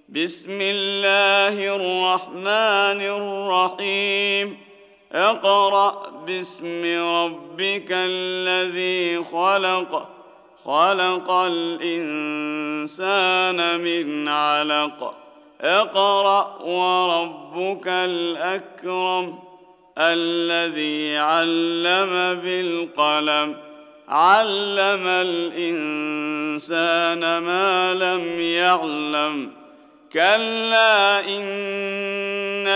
بسم الله الرحمن الرحيم اقرأ باسم ربك الذي خلق خلق الإنسان من علق اقرأ وربك الأكرم الذي علم بالقلم علم الإنسان ما لم يعلم كلا إن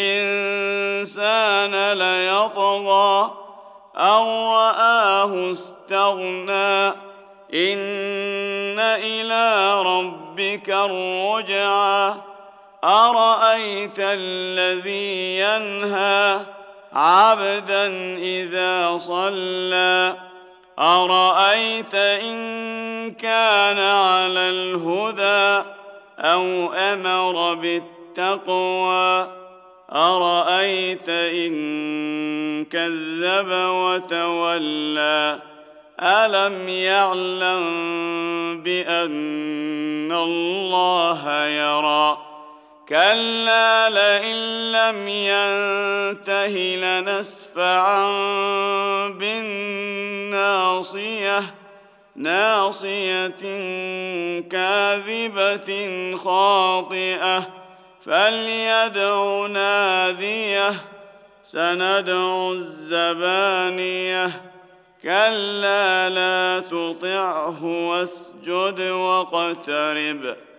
الإنسان ليطغى أن رآه استغنى إن إلى ربك الرجعى أرأيت الذي ينهى عبدا إذا صلى أرأيت إن كان على الهدى أو أمر بالتقوى أرأيت إن كذب وتولى ألم يعلم بأن الله يرى كلا لئن لم ينته لنسفعا بالناصية ناصية كاذبة خاطئة فليدع ناديه سندع الزبانية كلا لا تطعه واسجد واقترب